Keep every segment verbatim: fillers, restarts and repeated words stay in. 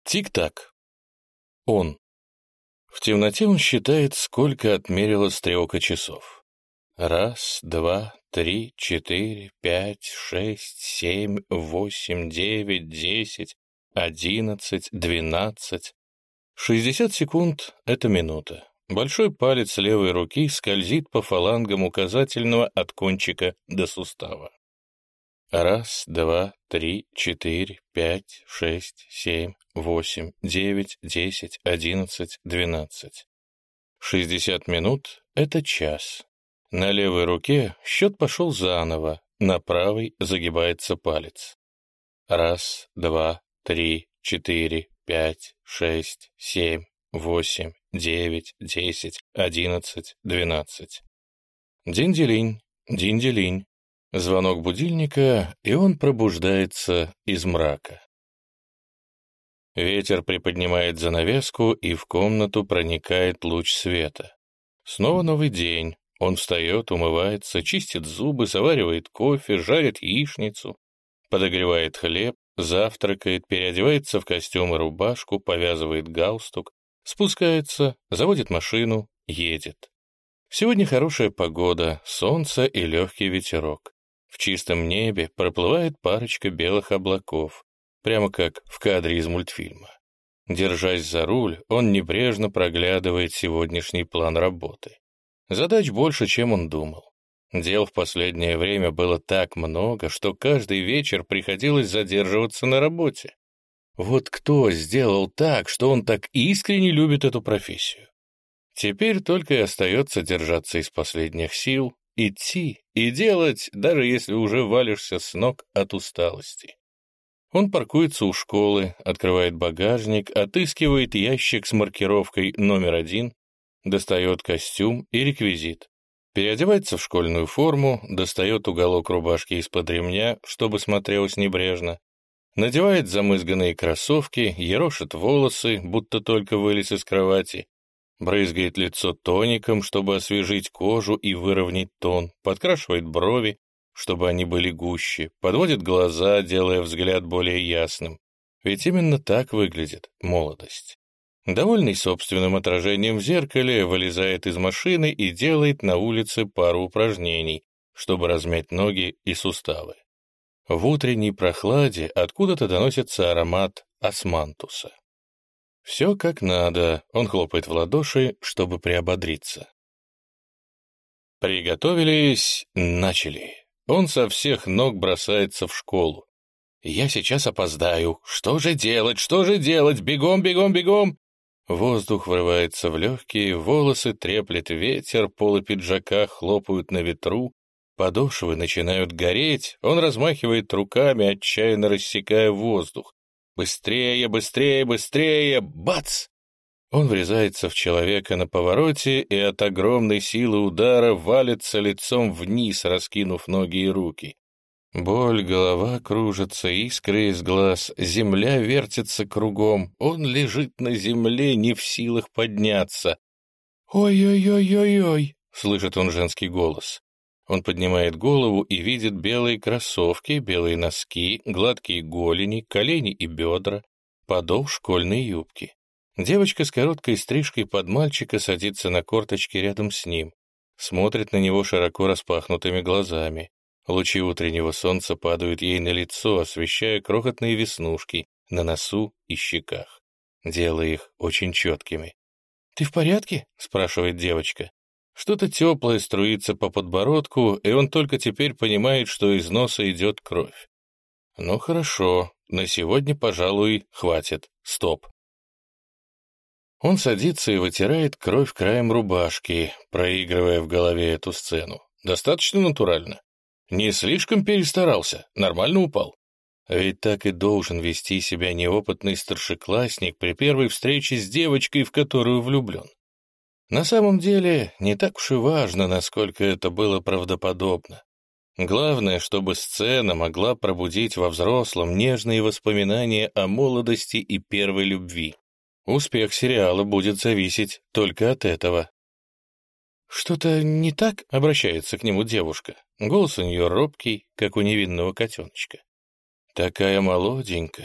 Тик-так. Он. В темноте он считает, сколько отмерила стрелка часов. Раз, два, три, четыре, пять, шесть, семь, восемь, девять, десять, одиннадцать, двенадцать. Шестьдесят секунд — это минута. Большой палец левой руки скользит по фалангам указательного от кончика до сустава. Раз, два, три, четыре, пять, шесть, семь, восемь, девять, десять, одиннадцать, двенадцать. Шестьдесят минут — это час. На левой руке счет пошел заново, на правой загибается палец. Раз, два, три, четыре, пять, шесть, семь, восемь, девять, десять, одиннадцать, двенадцать. Динь-делинь, динь-делинь. Звонок будильника, и он пробуждается из мрака. Ветер приподнимает занавеску, и в комнату проникает луч света. Снова новый день. Он встает, умывается, чистит зубы, заваривает кофе, жарит яичницу, подогревает хлеб, завтракает, переодевается в костюм и рубашку, повязывает галстук, спускается, заводит машину, едет. Сегодня хорошая погода, солнце и легкий ветерок. В чистом небе проплывает парочка белых облаков, прямо как в кадре из мультфильма. Держась за руль, он небрежно проглядывает сегодняшний план работы. Задач больше, чем он думал. Дел в последнее время было так много, что каждый вечер приходилось задерживаться на работе. Вот кто сделал так, что он так искренне любит эту профессию? Теперь только и остается держаться из последних сил, идти и делать, даже если уже валишься с ног от усталости. Он паркуется у школы, открывает багажник, отыскивает ящик с маркировкой номер один, достает костюм и реквизит, переодевается в школьную форму, достает уголок рубашки из-под ремня, чтобы смотрелось небрежно, надевает замызганные кроссовки, ерошит волосы, будто только вылез из кровати, брызгает лицо тоником, чтобы освежить кожу и выровнять тон, подкрашивает брови, чтобы они были гуще, подводит глаза, делая взгляд более ясным. Ведь именно так выглядит молодость. Довольный собственным отражением в зеркале, вылезает из машины и делает на улице пару упражнений, чтобы размять ноги и суставы. В утренней прохладе откуда-то доносится аромат османтуса. Все как надо, он хлопает в ладоши, чтобы приободриться. Приготовились, начали. Он со всех ног бросается в школу. «Я сейчас опоздаю. Что же делать, что же делать? Бегом, бегом, бегом!» Воздух врывается в легкие, волосы треплет ветер, полы пиджака хлопают на ветру, подошвы начинают гореть, он размахивает руками, отчаянно рассекая воздух. «Быстрее, быстрее, быстрее! Бац!» Он врезается в человека на повороте и от огромной силы удара валится лицом вниз, раскинув ноги и руки. Боль, голова кружится, искры из глаз, земля вертится кругом, он лежит на земле, не в силах подняться. «Ой-ой-ой-ой-ой!» — слышит он женский голос. Он поднимает голову и видит белые кроссовки, белые носки, гладкие голени, колени и бедра, подол школьной юбки. Девочка с короткой стрижкой под мальчика садится на корточки рядом с ним, смотрит на него широко распахнутыми глазами. Лучи утреннего солнца падают ей на лицо, освещая крохотные веснушки на носу и щеках, делая их очень четкими. «Ты в порядке?» — спрашивает девочка. Что-то теплое струится по подбородку, и он только теперь понимает, что из носа идет кровь. Ну хорошо, на сегодня, пожалуй, хватит. Стоп. Он садится и вытирает кровь краем рубашки, проигрывая в голове эту сцену. Достаточно натурально. Не слишком перестарался, нормально упал. Ведь так и должен вести себя неопытный старшеклассник при первой встрече с девочкой, в которую влюблен. На самом деле, не так уж и важно, насколько это было правдоподобно. Главное, чтобы сцена могла пробудить во взрослом нежные воспоминания о молодости и первой любви. Успех сериала будет зависеть только от этого. «Что-то не так?» — обращается к нему девушка. Голос у нее робкий, как у невинного котеночка. Такая молоденькая.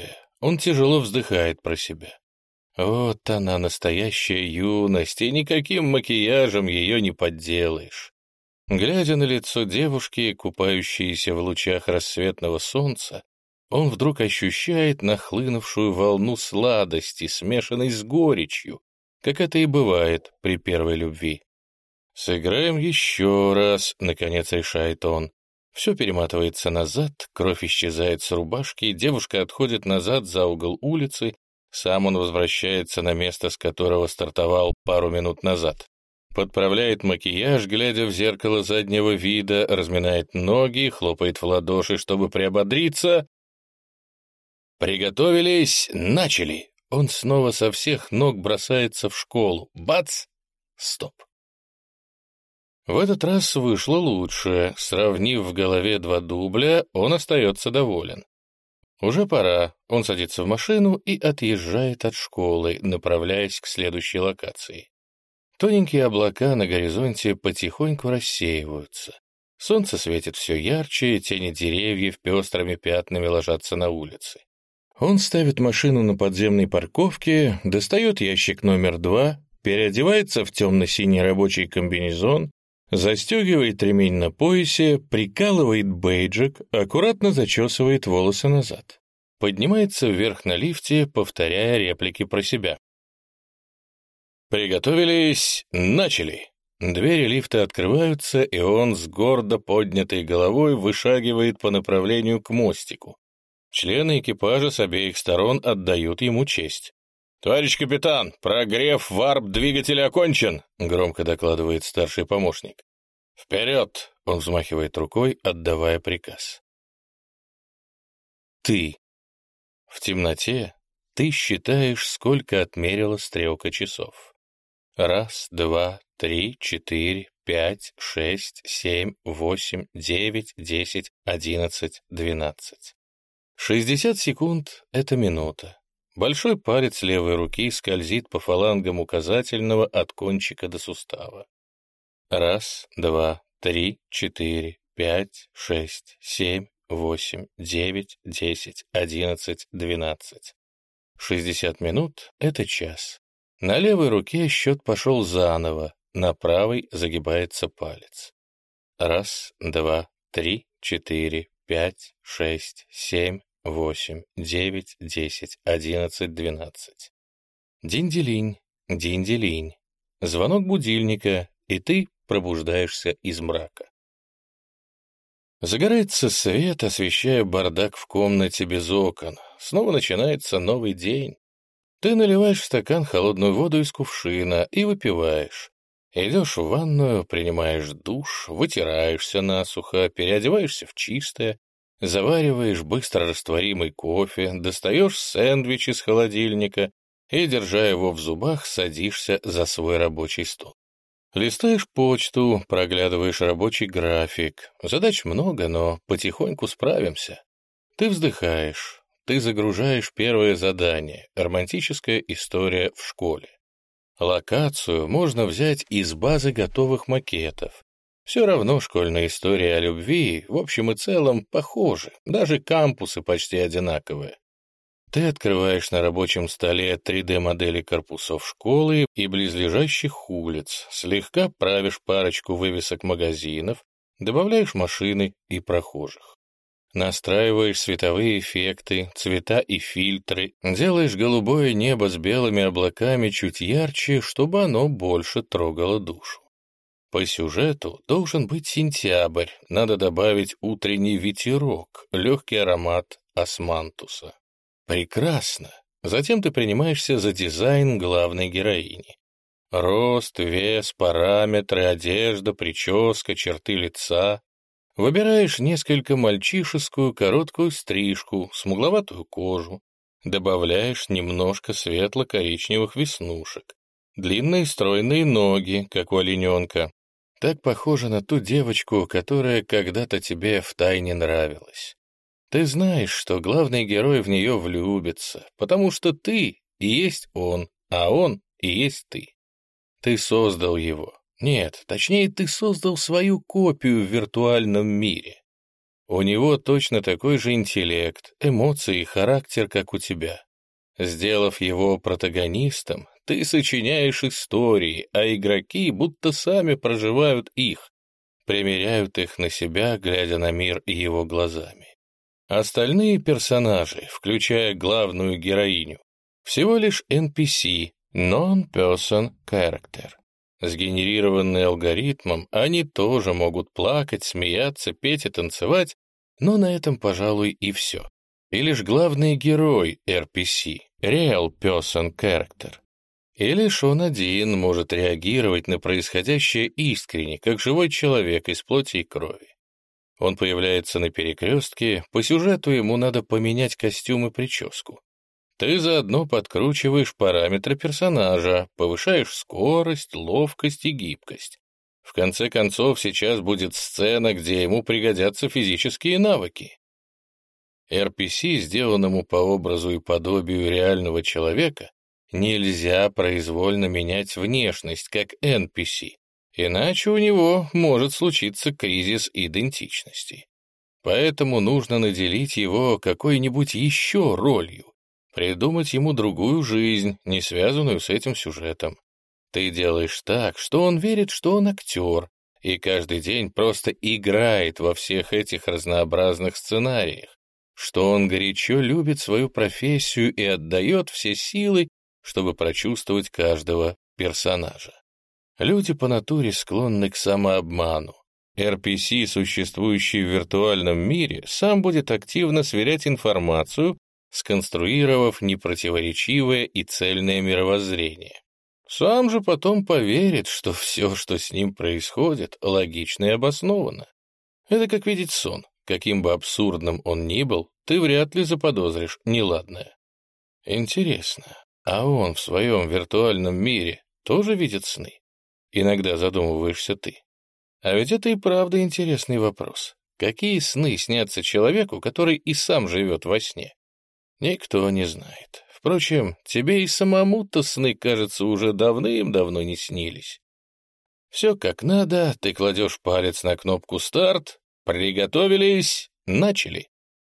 Он тяжело вздыхает про себя. Вот она, настоящая юность, и никаким макияжем ее не подделаешь. Глядя на лицо девушки, купающейся в лучах рассветного солнца, он вдруг ощущает нахлынувшую волну сладости, смешанной с горечью, как это и бывает при первой любви. «Сыграем еще раз», — наконец решает он. Все перематывается назад, кровь исчезает с рубашки, девушка отходит назад за угол улицы, сам он возвращается на место, с которого стартовал пару минут назад. Подправляет макияж, глядя в зеркало заднего вида, разминает ноги, хлопает в ладоши, чтобы приободриться. «Приготовились, начали!» Он снова со всех ног бросается в школу. Бац! Стоп! В этот раз вышло лучше. Сравнив в голове два дубля, он остается доволен. Уже пора. Он садится в машину и отъезжает от школы, направляясь к следующей локации. Тоненькие облака на горизонте потихоньку рассеиваются. Солнце светит все ярче, тени деревьев пестрыми пятнами ложатся на улице. Он ставит машину на подземной парковке, достает ящик номер два, переодевается в темно-синий рабочий комбинезон, застегивает ремень на поясе, прикалывает бейджик, аккуратно зачесывает волосы назад. Поднимается вверх на лифте, повторяя реплики про себя. «Приготовились, начали!» Двери лифта открываются, и он с гордо поднятой головой вышагивает по направлению к мостику. Члены экипажа с обеих сторон отдают ему честь. «Товарищ капитан, прогрев варп-двигателя окончен», — громко докладывает старший помощник. «Вперед!» — он взмахивает рукой, отдавая приказ. Ты. В темноте ты считаешь, сколько отмерила стрелка часов. Раз, два, три, четыре, пять, шесть, семь, восемь, девять, десять, одиннадцать, двенадцать. Шестьдесят секунд — это минута. Большой палец левой руки скользит по фалангам указательного от кончика до сустава. Раз, два, три, четыре, пять, шесть, семь, восемь, девять, десять, одиннадцать, двенадцать. Шестьдесят минут — это час. На левой руке счет пошел заново, на правой загибается палец. Раз, два, три, четыре, пять, шесть, семь, восемь, девять, десять, одиннадцать, двенадцать. Динь-делинь, динь-делинь. Звонок будильника, и ты пробуждаешься из мрака. Загорается свет, освещая бардак в комнате без окон. Снова начинается новый день. Ты наливаешь в стакан холодную воду из кувшина и выпиваешь. Идешь в ванную, принимаешь душ, вытираешься насухо, переодеваешься в чистое, завариваешь быстро растворимый кофе, достаешь сэндвич из холодильника и, держа его в зубах, садишься за свой рабочий стол. Листаешь почту, проглядываешь рабочий график. Задач много, но потихоньку справимся. Ты вздыхаешь, ты загружаешь первое задание — романтическая история в школе. Локацию можно взять из базы готовых макетов. Все равно школьная история о любви в общем и целом похожи, даже кампусы почти одинаковые. Ты открываешь на рабочем столе три дэ-модели корпусов школы и близлежащих улиц, слегка правишь парочку вывесок магазинов, добавляешь машины и прохожих. Настраиваешь световые эффекты, цвета и фильтры, делаешь голубое небо с белыми облаками чуть ярче, чтобы оно больше трогало душу. По сюжету должен быть сентябрь, надо добавить утренний ветерок, легкий аромат османтуса. Прекрасно. Затем ты принимаешься за дизайн главной героини. Рост, вес, параметры, одежда, прическа, черты лица. Выбираешь несколько мальчишескую короткую стрижку, смугловатую кожу. Добавляешь немножко светло-коричневых веснушек. Длинные стройные ноги, как у олененка. Так похоже на ту девочку, которая когда-то тебе втайне нравилась. Ты знаешь, что главный герой в нее влюбится, потому что ты и есть он, а он и есть ты. Ты создал его. Нет, точнее, ты создал свою копию в виртуальном мире. У него точно такой же интеллект, эмоции и характер, как у тебя. Сделав его протагонистом, ты сочиняешь истории, а игроки будто сами проживают их, примеряют их на себя, глядя на мир его глазами. Остальные персонажи, включая главную героиню, всего лишь эн пи си, Non-Person Character. Сгенерированные алгоритмом, они тоже могут плакать, смеяться, петь и танцевать, но на этом, пожалуй, и все. И лишь главный герой эр пи си, Real Person Character. И лишь он один может реагировать на происходящее искренне, как живой человек из плоти и крови. Он появляется на перекрестке, по сюжету ему надо поменять костюм и прическу. Ты заодно подкручиваешь параметры персонажа, повышаешь скорость, ловкость и гибкость. В конце концов, сейчас будет сцена, где ему пригодятся физические навыки. эр пи си, сделанному по образу и подобию реального человека, нельзя произвольно менять внешность, как эн пи си, иначе у него может случиться кризис идентичности. Поэтому нужно наделить его какой-нибудь еще ролью, придумать ему другую жизнь, не связанную с этим сюжетом. Ты делаешь так, что он верит, что он актер, и каждый день просто играет во всех этих разнообразных сценариях, что он горячо любит свою профессию и отдает все силы, чтобы прочувствовать каждого персонажа. Люди по натуре склонны к самообману. эр пи си, существующий в виртуальном мире, сам будет активно сверять информацию, сконструировав непротиворечивое и цельное мировоззрение. Сам же потом поверит, что все, что с ним происходит, логично и обосновано. Это как видеть сон. Каким бы абсурдным он ни был, ты вряд ли заподозришь неладное. Интересно, а он в своем виртуальном мире тоже видит сны? Иногда задумываешься ты. А ведь это и правда интересный вопрос. Какие сны снятся человеку, который и сам живет во сне? Никто не знает. Впрочем, тебе и самому-то сны, кажется, уже давным-давно не снились. Все как надо, ты кладешь палец на кнопку «Старт», приготовились, начали.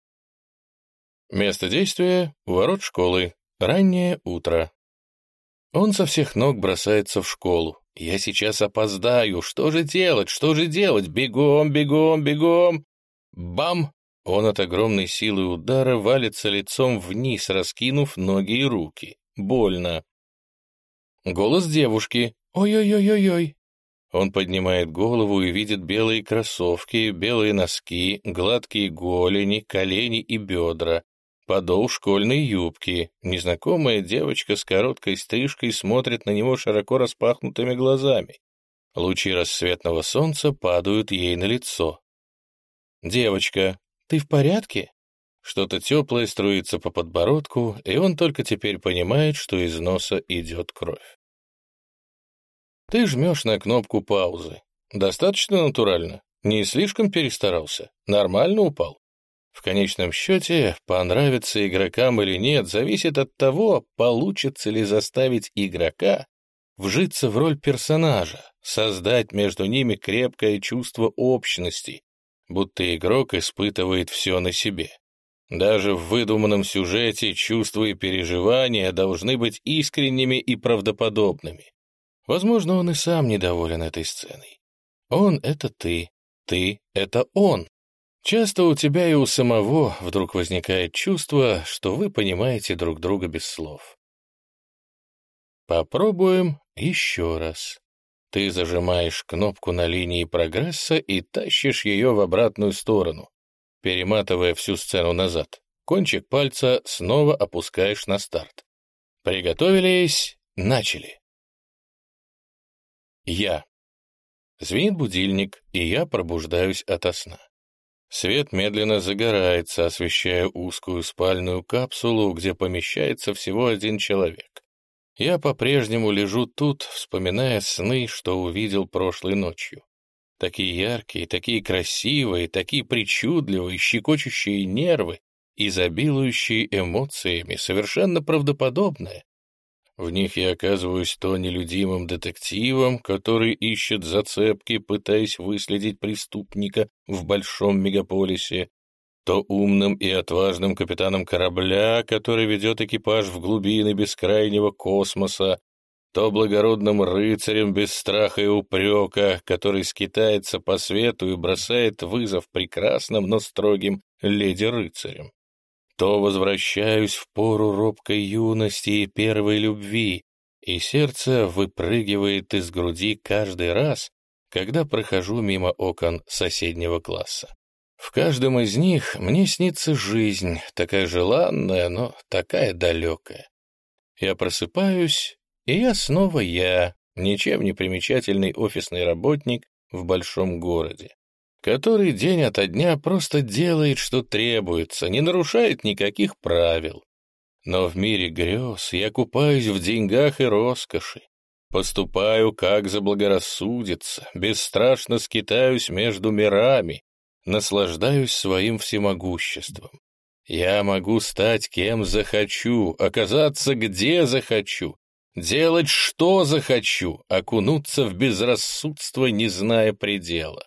Место действия — у ворот школы, раннее утро. Он со всех ног бросается в школу. Я сейчас опоздаю, что же делать, что же делать, бегом, бегом, бегом. Бам! Он от огромной силы удара валится лицом вниз, раскинув ноги и руки. Больно. Голос девушки. Ой-ой-ой-ой-ой. Он поднимает голову и видит белые кроссовки, белые носки, гладкие голени, колени и бедра, подол школьной юбки. Незнакомая девочка с короткой стрижкой смотрит на него широко распахнутыми глазами. Лучи рассветного солнца падают ей на лицо. Девочка. «Ты в порядке?» Что-то теплое струится по подбородку, и он только теперь понимает, что из носа идет кровь. Ты жмешь на кнопку паузы. Достаточно натурально? Не слишком перестарался? Нормально упал? В конечном счете, понравится игрокам или нет, зависит от того, получится ли заставить игрока вжиться в роль персонажа, создать между ними крепкое чувство общности, будто игрок испытывает все на себе. Даже в выдуманном сюжете чувства и переживания должны быть искренними и правдоподобными. Возможно, он и сам недоволен этой сценой. Он — это ты, ты — это он. Часто у тебя и у самого вдруг возникает чувство, что вы понимаете друг друга без слов. Попробуем еще раз. Ты зажимаешь кнопку на линии прогресса и тащишь ее в обратную сторону, перематывая всю сцену назад. Кончик пальца снова опускаешь на старт. Приготовились, начали. Я. Звенит будильник, и я пробуждаюсь ото сна. Свет медленно загорается, освещая узкую спальную капсулу, где помещается всего один человек. Я по-прежнему лежу тут, вспоминая сны, что увидел прошлой ночью. Такие яркие, такие красивые, такие причудливые, щекочущие нервы, изобилующие эмоциями, совершенно правдоподобные. В них я оказываюсь то нелюдимым детективом, который ищет зацепки, пытаясь выследить преступника в большом мегаполисе, то умным и отважным капитаном корабля, который ведет экипаж в глубины бескрайнего космоса, то благородным рыцарем без страха и упрека, который скитается по свету и бросает вызов прекрасным, но строгим леди-рыцарем. То возвращаюсь в пору робкой юности и первой любви, и сердце выпрыгивает из груди каждый раз, когда прохожу мимо окон соседнего класса. В каждом из них мне снится жизнь, такая желанная, но такая далекая. Я просыпаюсь, и я снова я, ничем не примечательный офисный работник в большом городе, который день ото дня просто делает, что требуется, не нарушает никаких правил. Но в мире грез я купаюсь в деньгах и роскоши, поступаю, как заблагорассудится, бесстрашно скитаюсь между мирами, наслаждаюсь своим всемогуществом. Я могу стать кем захочу, оказаться где захочу, делать что захочу, окунуться в безрассудство, не зная предела.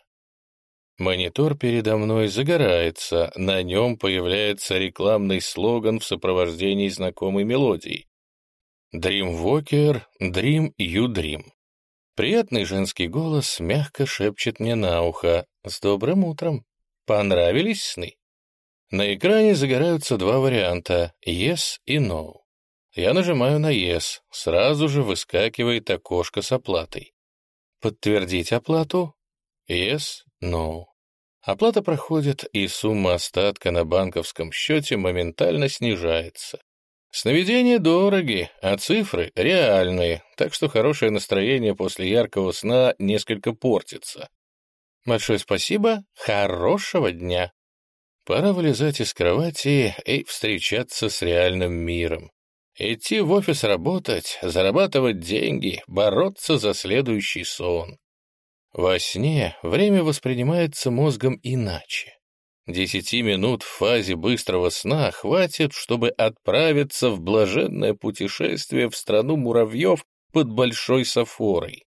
Монитор передо мной загорается, на нем появляется рекламный слоган в сопровождении знакомой мелодии. «Dream Walker, Dream You Dream». Приятный женский голос мягко шепчет мне на ухо: «С добрым утром! Понравились сны?» На экране загораются два варианта — Yes и No. Я нажимаю на Yes, сразу же выскакивает окошко с оплатой. Подтвердить оплату? Yes, No. Оплата проходит, и сумма остатка на банковском счете моментально снижается. Сновидения дороги, а цифры реальные, так что хорошее настроение после яркого сна несколько портится. Большое спасибо, хорошего дня. Пора вылезать из кровати и встречаться с реальным миром. Идти в офис работать, зарабатывать деньги, бороться за следующий сон. Во сне время воспринимается мозгом иначе. Десяти минут в фазе быстрого сна хватит, чтобы отправиться в блаженное путешествие в страну муравьев под Большой Сафорой.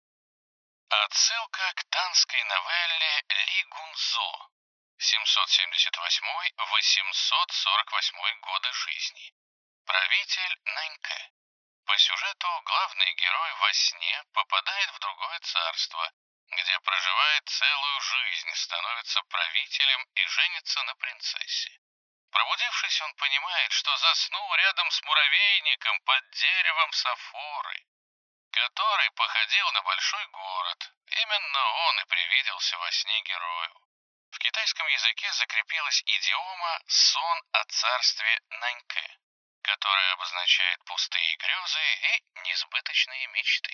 Отсылка к танской новелле Ли Гунзо, семьсот семьдесят восьмой — восемьсот сорок восьмой годы жизни. Правитель Наньке. По сюжету главный герой во сне попадает в другое царство, где проживает целую жизнь, становится правителем и женится на принцессе. Пробудившись, он понимает, что заснул рядом с муравейником под деревом Сафоры, который походил на большой город. Именно он и привиделся во сне герою. В китайском языке закрепилась идиома «сон о царстве Наньке», которая обозначает пустые грезы и несбыточные мечты.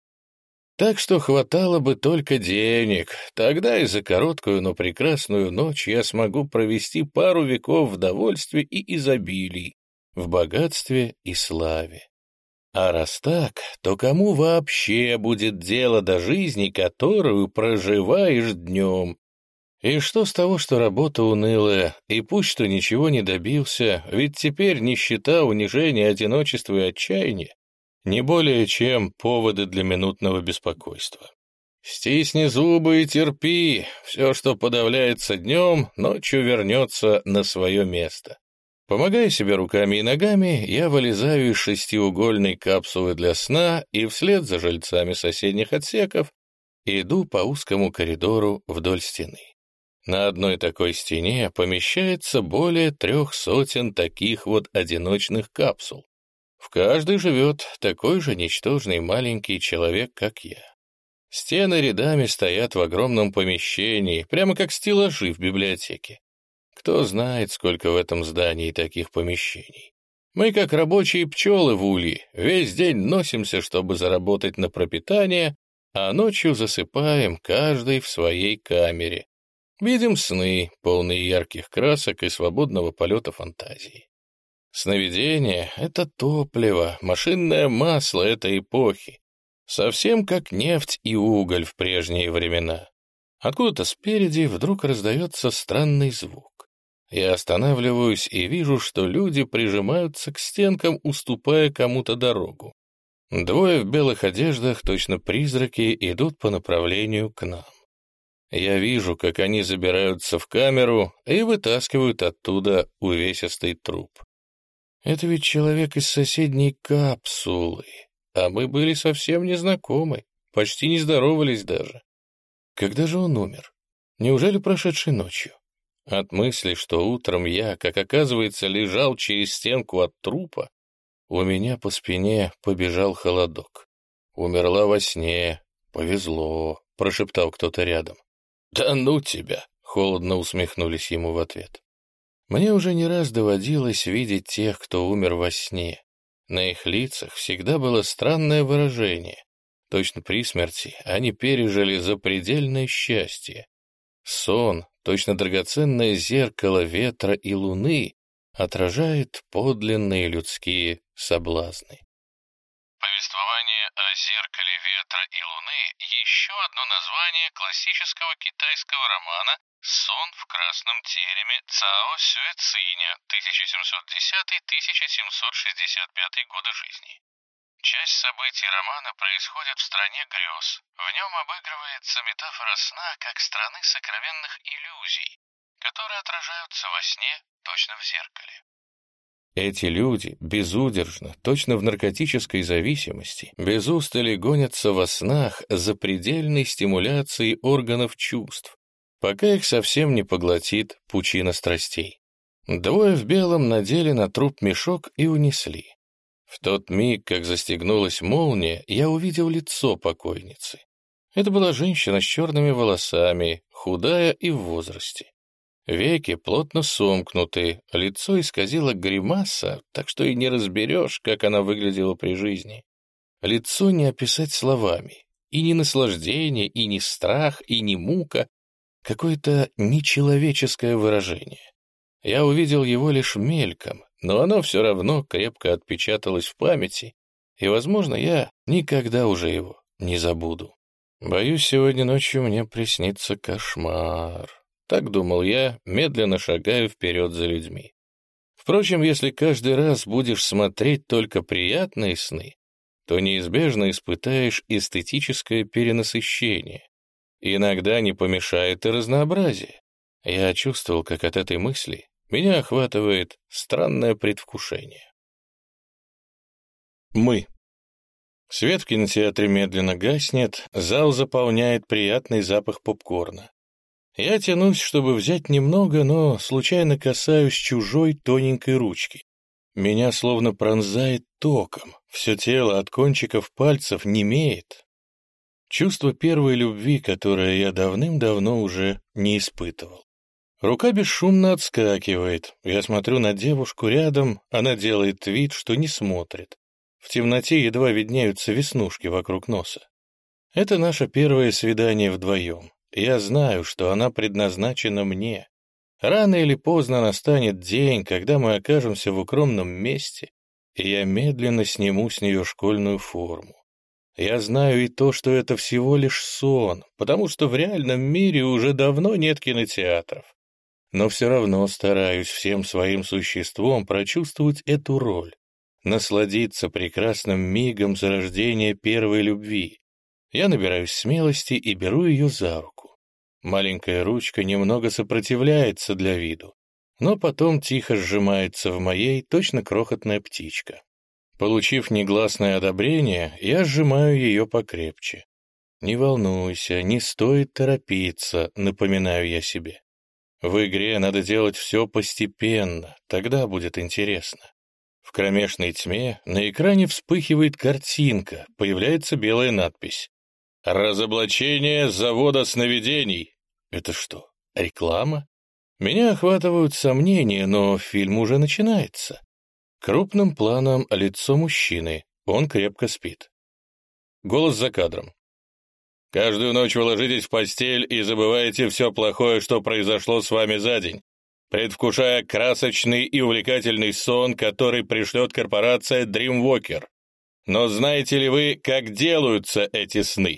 Так что хватало бы только денег, тогда и за короткую, но прекрасную ночь я смогу провести пару веков в довольстве и изобилии, в богатстве и славе. А раз так, то кому вообще будет дело до жизни, которую проживаешь днем? И что с того, что работа унылая, и пусть что ничего не добился, ведь теперь нищета, унижение, одиночество и отчаяние не более чем поводы для минутного беспокойства. Стисни зубы и терпи, все, что подавляется днем, ночью вернется на свое место. Помогая себе руками и ногами, я вылезаю из шестиугольной капсулы для сна и вслед за жильцами соседних отсеков иду по узкому коридору вдоль стены. На одной такой стене помещается более трех сотен таких вот одиночных капсул. В каждой живет такой же ничтожный маленький человек, как я. Стены рядами стоят в огромном помещении, прямо как стеллажи в библиотеке. Кто знает, сколько в этом здании таких помещений. Мы, как рабочие пчелы в улье, весь день носимся, чтобы заработать на пропитание, а ночью засыпаем каждый в своей камере. Видим сны, полные ярких красок и свободного полета фантазии. Сновидение — это топливо, машинное масло этой эпохи, совсем как нефть и уголь в прежние времена. Откуда-то спереди вдруг раздается странный звук. Я останавливаюсь и вижу, что люди прижимаются к стенкам, уступая кому-то дорогу. Двое в белых одеждах, точно призраки, идут по направлению к нам. Я вижу, как они забираются в камеру и вытаскивают оттуда увесистый труп. Это ведь человек из соседней капсулы, а мы были совсем не знакомы, почти не здоровались даже. Когда же он умер? Неужели прошедшей ночью? От мысли, что утром я, как оказывается, лежал через стенку от трупа, у меня по спине побежал холодок. «Умерла во сне. Повезло», — прошептал кто-то рядом. «Да ну тебя!» — холодно усмехнулись ему в ответ. Мне уже не раз доводилось видеть тех, кто умер во сне. На их лицах всегда было странное выражение. Точно при смерти они пережили запредельное счастье. Сон, точно драгоценное зеркало ветра и луны, отражает подлинные людские соблазны. Повествование о зеркале ветра и луны — еще одно название классического китайского романа «Сон в красном тереме» Цао Сюэциня, тысяча семьсот десятый — тысяча семьсот шестьдесят пятый годы жизни. Часть событий романа происходит в стране грез. В нем обыгрывается метафора сна как страны сокровенных иллюзий, которые отражаются во сне точно в зеркале. Эти люди безудержно, точно в наркотической зависимости, без устали гонятся во снах за предельной стимуляцией органов чувств, пока их совсем не поглотит пучина страстей. Двое в белом надели на труп мешок и унесли. В тот миг, как застегнулась молния, я увидел лицо покойницы. Это была женщина с черными волосами, худая и в возрасте. Веки плотно сомкнуты, лицо исказило гримаса, так что и не разберешь, как она выглядела при жизни. Лицо не описать словами. И ни наслаждение, и ни страх, и ни мука. Какое-то нечеловеческое выражение. Я увидел его лишь мельком, но оно все равно крепко отпечаталось в памяти, и, возможно, я никогда уже его не забуду. Боюсь, сегодня ночью мне приснится кошмар. Так думал я, медленно шагаю вперед за людьми. Впрочем, если каждый раз будешь смотреть только приятные сны, то неизбежно испытаешь эстетическое перенасыщение. Иногда не помешает и разнообразие. Я чувствовал, как от этой мысли меня охватывает странное предвкушение. Мы. Свет в кинотеатре медленно гаснет, зал заполняет приятный запах попкорна. Я тянусь, чтобы взять немного, но случайно касаюсь чужой тоненькой ручки. Меня словно пронзает током, все тело от кончиков пальцев немеет. Чувство первой любви, которое я давным-давно уже не испытывал. Рука бесшумно отскакивает. Я смотрю на девушку рядом, она делает вид, что не смотрит. В темноте едва виднеются веснушки вокруг носа. Это наше первое свидание вдвоем. Я знаю, что она предназначена мне. Рано или поздно настанет день, когда мы окажемся в укромном месте, и я медленно сниму с нее школьную форму. Я знаю и то, что это всего лишь сон, потому что в реальном мире уже давно нет кинотеатров. Но все равно стараюсь всем своим существом прочувствовать эту роль, насладиться прекрасным мигом зарождения первой любви. Я набираюсь смелости и беру ее за руку. Маленькая ручка немного сопротивляется для виду, но потом тихо сжимается в моей точно крохотная птичка. Получив негласное одобрение, я сжимаю ее покрепче. «Не волнуйся, не стоит торопиться», — напоминаю я себе. В игре надо делать все постепенно, тогда будет интересно. В кромешной тьме на экране вспыхивает картинка, появляется белая надпись. «Разоблачение завода сновидений». Это что, реклама? Меня охватывают сомнения, но фильм уже начинается. Крупным планом лицо мужчины, он крепко спит. Голос за кадром. «Каждую ночь вы ложитесь в постель и забываете все плохое, что произошло с вами за день, предвкушая красочный и увлекательный сон, который пришлет корпорация Dreamwalker. Но знаете ли вы, как делаются эти сны?»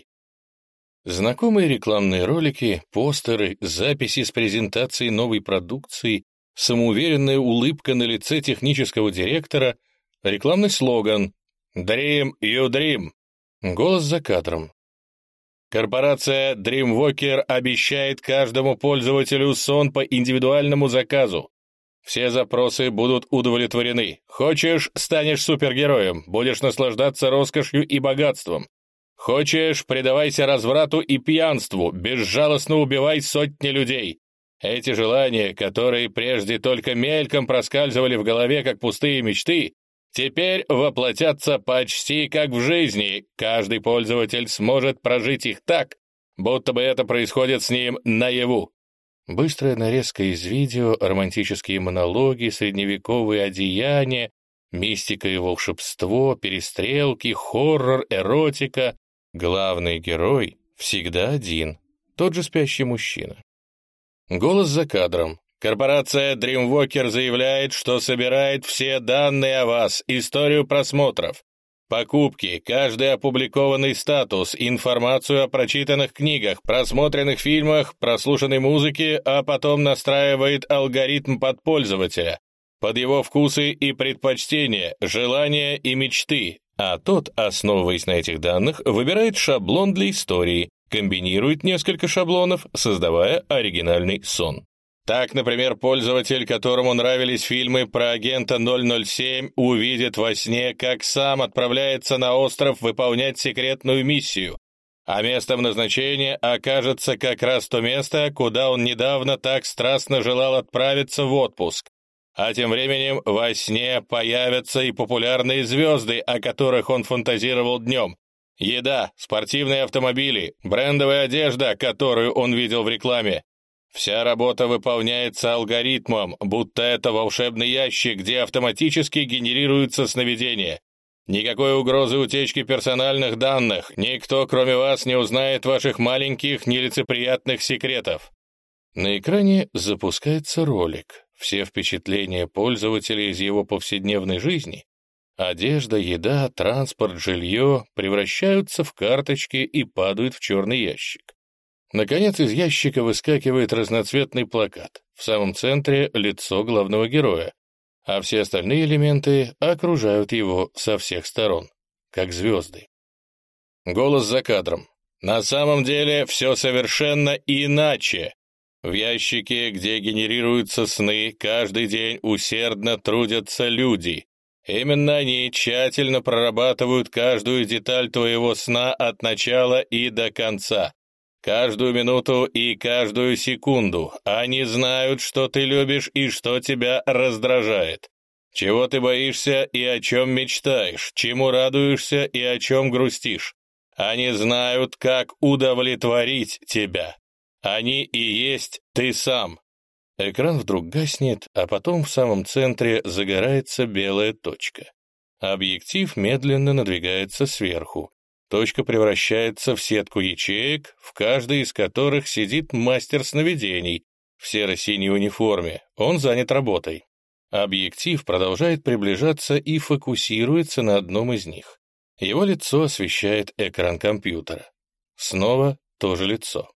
Знакомые рекламные ролики, постеры, записи с презентацией новой продукции, самоуверенная улыбка на лице технического директора, рекламный слоган Dream you dream. Голос за кадром. Корпорация DreamWalker обещает каждому пользователю сон по индивидуальному заказу. Все запросы будут удовлетворены. Хочешь, станешь супергероем, будешь наслаждаться роскошью и богатством. Хочешь, предавайся разврату и пьянству, безжалостно убивай сотни людей. Эти желания, которые прежде только мельком проскальзывали в голове, как пустые мечты, теперь воплотятся почти как в жизни. Каждый пользователь сможет прожить их так, будто бы это происходит с ним наяву. Быстрая нарезка из видео, романтические монологи, средневековые одеяния, мистика и волшебство, перестрелки, хоррор, эротика. Главный герой всегда один, тот же спящий мужчина. Голос за кадром. Корпорация DreamWalker заявляет, что собирает все данные о вас, историю просмотров, покупки, каждый опубликованный статус, информацию о прочитанных книгах, просмотренных фильмах, прослушанной музыке, а потом настраивает алгоритм под пользователя, под его вкусы и предпочтения, желания и мечты, а тот, основываясь на этих данных, выбирает шаблон для истории, комбинирует несколько шаблонов, создавая оригинальный сон. Так, например, пользователь, которому нравились фильмы про агента ноль ноль семь, увидит во сне, как сам отправляется на остров выполнять секретную миссию, а местом назначения окажется как раз то место, куда он недавно так страстно желал отправиться в отпуск. А тем временем во сне появятся и популярные звезды, о которых он фантазировал днем. Еда, спортивные автомобили, брендовая одежда, которую он видел в рекламе. Вся работа выполняется алгоритмом, будто это волшебный ящик, где автоматически генерируются сновидения. Никакой угрозы утечки персональных данных, никто, кроме вас, не узнает ваших маленьких нелицеприятных секретов. На экране запускается ролик. Все впечатления пользователя из его повседневной жизни — одежда, еда, транспорт, жилье — превращаются в карточки и падают в черный ящик. Наконец из ящика выскакивает разноцветный плакат. В самом центре — лицо главного героя, а все остальные элементы окружают его со всех сторон, как звезды. Голос за кадром. На самом деле все совершенно иначе. В ящике, где генерируются сны, каждый день усердно трудятся люди. Именно они тщательно прорабатывают каждую деталь твоего сна от начала и до конца. Каждую минуту и каждую секунду. Они знают, что ты любишь и что тебя раздражает. Чего ты боишься и о чем мечтаешь, чему радуешься и о чем грустишь. Они знают, как удовлетворить тебя. Они и есть ты сам. Экран вдруг гаснет, а потом в самом центре загорается белая точка. Объектив медленно надвигается сверху. Точка превращается в сетку ячеек, в каждой из которых сидит мастер сновидений в серо-синей униформе. Он занят работой. Объектив продолжает приближаться и фокусируется на одном из них. Его лицо освещает экран компьютера. Снова то же лицо.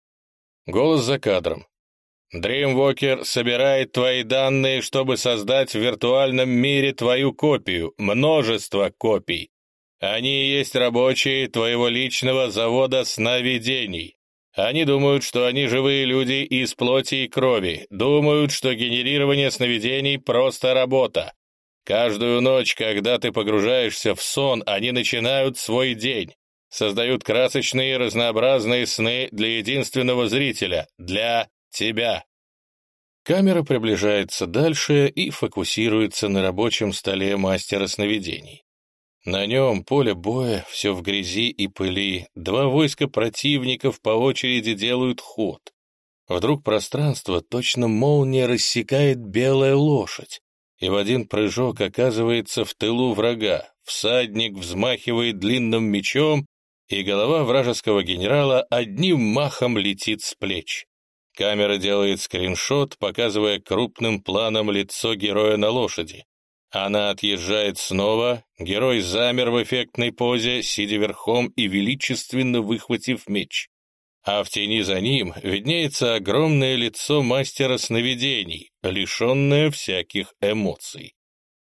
Голос за кадром. DreamWalker собирает твои данные, чтобы создать в виртуальном мире твою копию, множество копий. Они и есть рабочие твоего личного завода сновидений. Они думают, что они живые люди из плоти и крови, думают, что генерирование сновидений — просто работа. Каждую ночь, когда ты погружаешься в сон, они начинают свой день, создают красочные разнообразные сны для единственного зрителя, для тебя. Камера приближается дальше и фокусируется на рабочем столе мастера сновидений. На нем поле боя, все в грязи и пыли, два войска противников по очереди делают ход. Вдруг пространство, точно молния, рассекает белая лошадь, и в один прыжок оказывается в тылу врага. Всадник взмахивает длинным мечом, и голова вражеского генерала одним махом летит с плеч. Камера делает скриншот, показывая крупным планом лицо героя на лошади. Она отъезжает снова, герой замер в эффектной позе, сидя верхом и величественно выхватив меч. А в тени за ним виднеется огромное лицо мастера сновидений, лишенное всяких эмоций.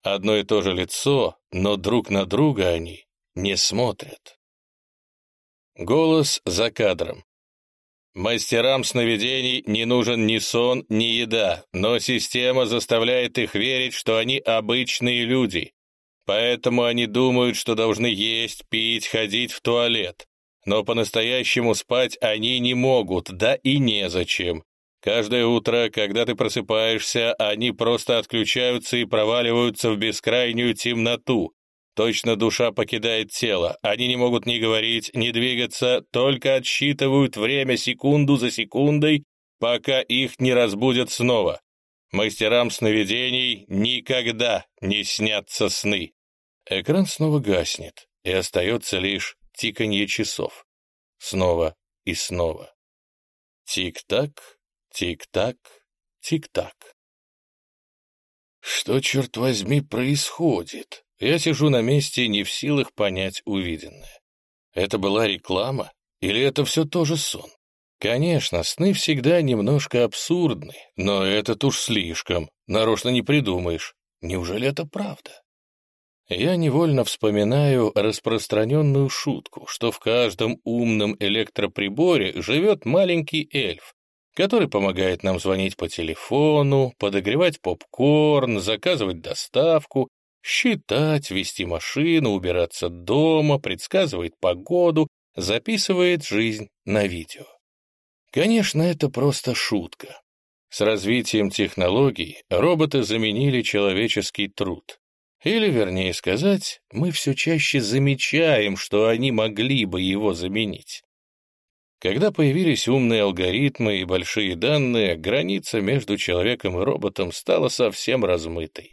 Одно и то же лицо, но друг на друга они не смотрят. Голос за кадром. Мастерам сновидений не нужен ни сон, ни еда, но система заставляет их верить, что они обычные люди. Поэтому они думают, что должны есть, пить, ходить в туалет. Но по-настоящему спать они не могут, да и незачем. Каждое утро, когда ты просыпаешься, они просто отключаются и проваливаются в бескрайнюю темноту. Точно душа покидает тело, они не могут ни говорить, ни двигаться, только отсчитывают время секунду за секундой, пока их не разбудят снова. Мастерам сновидений никогда не снятся сны. Экран снова гаснет, и остается лишь тиканье часов. Снова и снова. Тик-так, тик-так, тик-так. Что, черт возьми, происходит? Я сижу на месте, не в силах понять увиденное. Это была реклама? Или это все тоже сон? Конечно, сны всегда немножко абсурдны, но этот уж слишком, нарочно не придумаешь. Неужели это правда? Я невольно вспоминаю распространенную шутку, что в каждом умном электроприборе живет маленький эльф, который помогает нам звонить по телефону, подогревать попкорн, заказывать доставку, считать, вести машину, убираться дома, предсказывает погоду, записывает жизнь на видео. Конечно, это просто шутка. С развитием технологий роботы заменили человеческий труд. Или, вернее сказать, мы все чаще замечаем, что они могли бы его заменить. Когда появились умные алгоритмы и большие данные, граница между человеком и роботом стала совсем размытой.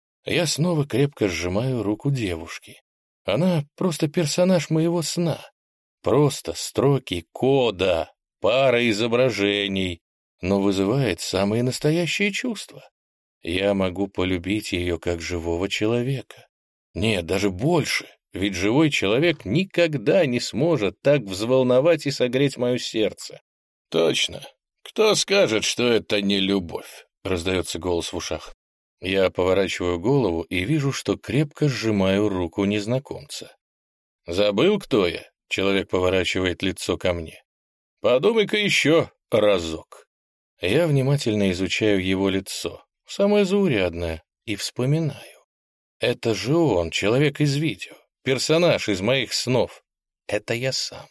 Я снова крепко сжимаю руку девушки. Она просто персонаж моего сна. Просто строки кода, пара изображений, но вызывает самые настоящие чувства. Я могу полюбить ее как живого человека. Нет, даже больше, ведь живой человек никогда не сможет так взволновать и согреть мое сердце. Точно. Кто скажет, что это не любовь? Раздается голос в ушах. Я поворачиваю голову и вижу, что крепко сжимаю руку незнакомца. «Забыл, кто я?» — человек поворачивает лицо ко мне. «Подумай-ка еще разок». Я внимательно изучаю его лицо, самое заурядное, и вспоминаю. Это же он, человек из видео, персонаж из моих снов. Это я сам.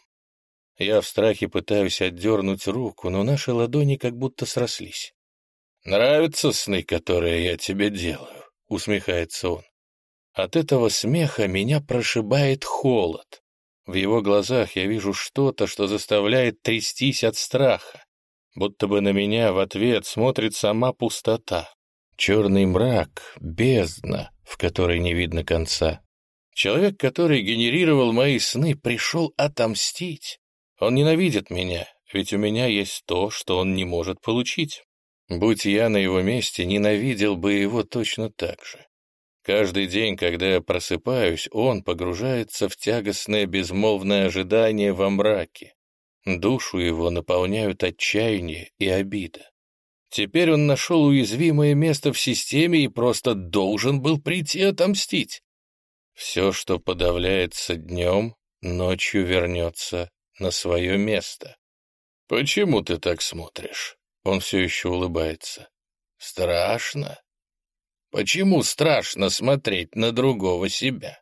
Я в страхе пытаюсь отдернуть руку, но наши ладони как будто срослись. «Нравятся сны, которые я тебе делаю?» — усмехается он. От этого смеха меня прошибает холод. В его глазах я вижу что-то, что заставляет трястись от страха. Будто бы на меня в ответ смотрит сама пустота. Черный мрак, бездна, в которой не видно конца. Человек, который генерировал мои сны, пришел отомстить. Он ненавидит меня, ведь у меня есть то, что он не может получить. Будь я на его месте, ненавидел бы его точно так же. Каждый день, когда я просыпаюсь, он погружается в тягостное безмолвное ожидание во мраке. Душу его наполняют отчаяние и обида. Теперь он нашел уязвимое место в системе и просто должен был прийти отомстить. Все, что подавляется днем, ночью вернется на свое место. «Почему ты так смотришь?» Он все еще улыбается. «Страшно? Почему страшно смотреть на другого себя?»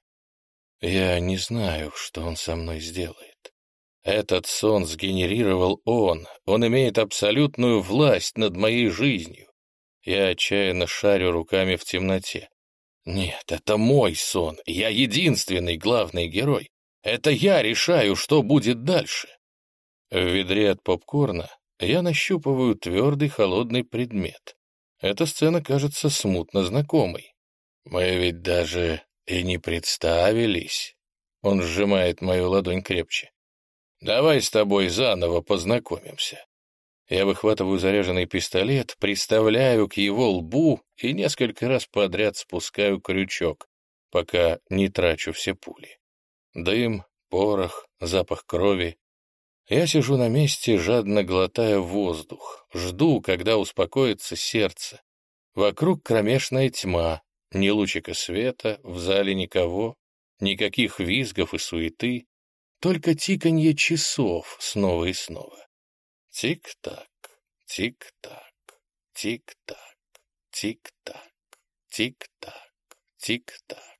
Я не знаю, что он со мной сделает. Этот сон сгенерировал он. Он имеет абсолютную власть над моей жизнью. Я отчаянно шарю руками в темноте. Нет, это мой сон. Я единственный главный герой. Это я решаю, что будет дальше. В ведре от попкорна я нащупываю твердый холодный предмет. Эта сцена кажется смутно знакомой. Мы ведь даже и не представились. Он сжимает мою ладонь крепче. Давай с тобой заново познакомимся. Я выхватываю заряженный пистолет, приставляю к его лбу и несколько раз подряд спускаю крючок, пока не трачу все пули. Дым, порох, запах крови. Я сижу на месте, жадно глотая воздух, жду, когда успокоится сердце. Вокруг кромешная тьма, Ни лучика света, в зале никого, никаких визгов и суеты, только тиканье часов снова и снова. Тик-так, тик-так, тик-так, тик-так, тик-так, тик-так.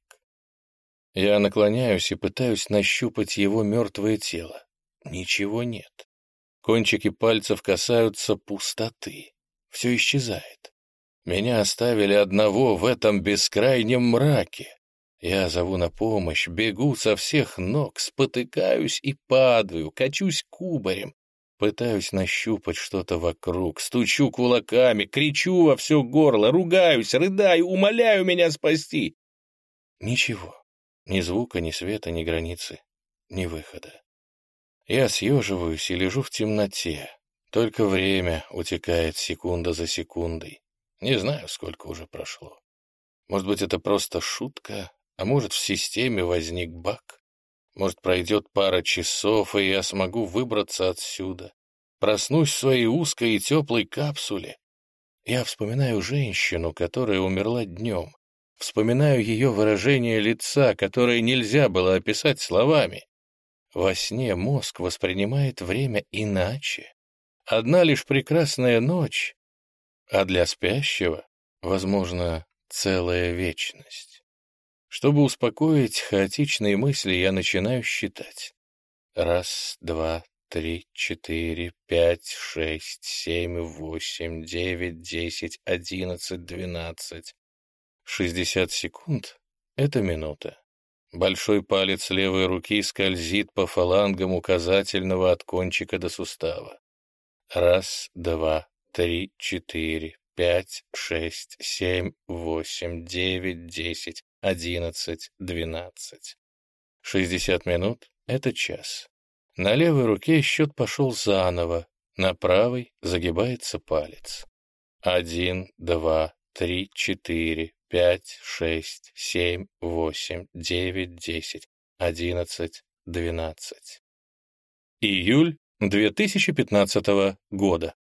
Я наклоняюсь и пытаюсь нащупать его мертвое тело. Ничего нет. Кончики пальцев касаются пустоты. Все исчезает. Меня оставили одного в этом бескрайнем мраке. Я зову на помощь, бегу со всех ног, спотыкаюсь и падаю, качусь кубарем. Пытаюсь нащупать что-то вокруг, стучу кулаками, кричу во все горло, ругаюсь, рыдаю, умоляю меня спасти. Ничего. Ни звука, ни света, ни границы, ни выхода. Я съеживаюсь и лежу в темноте. Только время утекает секунда за секундой. Не знаю, сколько уже прошло. Может быть, это просто шутка, а может, в системе возник баг. Может, пройдет пара часов, и я смогу выбраться отсюда. Проснусь в своей узкой и теплой капсуле. Я вспоминаю женщину, которая умерла днем. Вспоминаю ее выражение лица, которое нельзя было описать словами. Во сне мозг воспринимает время иначе. Одна лишь прекрасная ночь, а для спящего, возможно, целая вечность. Чтобы успокоить хаотичные мысли, я начинаю считать. Раз, два, три, четыре, пять, шесть, семь, восемь, девять, десять, одиннадцать, двенадцать. шестьдесят секунд — это минута. Большой палец левой руки скользит по фалангам указательного от кончика до сустава. Раз, два, три, четыре, пять, шесть, семь, восемь, девять, десять, одиннадцать, двенадцать. шестьдесят минут — это час. На левой руке счет пошел заново, на правой загибается палец. Один, два, три, четыре, пять, шесть, семь, восемь, девять, десять, одиннадцать, двенадцать. Июль две тысячи пятнадцатого года.